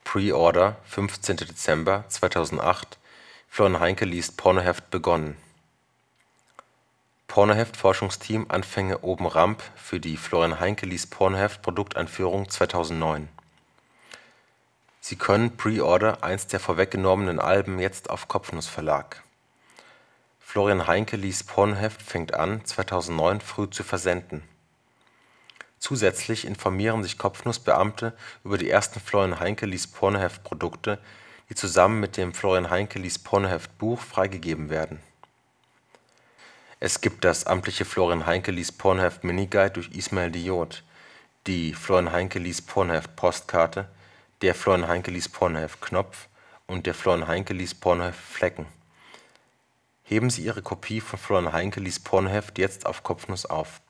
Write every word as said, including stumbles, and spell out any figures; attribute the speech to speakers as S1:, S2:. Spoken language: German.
S1: Pre-Order fünfzehnter Dezember zweitausendacht. Florian Heynke liest Pornoheft begonnen. Pornoheft-Forschungsteam Anfänge oben Ramp für die Florian Heynke liest Pornoheft Produkteinführung zweitausendneun. Sie können Pre-Order eins der vorweggenommenen Alben jetzt auf Kopfnuss Verlag. Florian Heynke liest Pornoheft fängt an, zweitausendneun früh zu versenden. Zusätzlich informieren sich Kopfnuss-Beamte über die ersten Florian Heynke liest Pornoheft-Produkte, die zusammen mit dem Florian Heynke liest Pornoheft-Buch freigegeben werden. Es gibt das amtliche Florian Heynke liest Pornoheft Miniguide durch Ismail Diot, die Florian Heynke liest Pornoheft Postkarte, der Florian Heynke liest Pornoheft Knopf und der Florian Heynke liest Pornoheft Flecken. Heben Sie Ihre Kopie von Florian Heynke liest Pornoheft jetzt auf Kopfnuss auf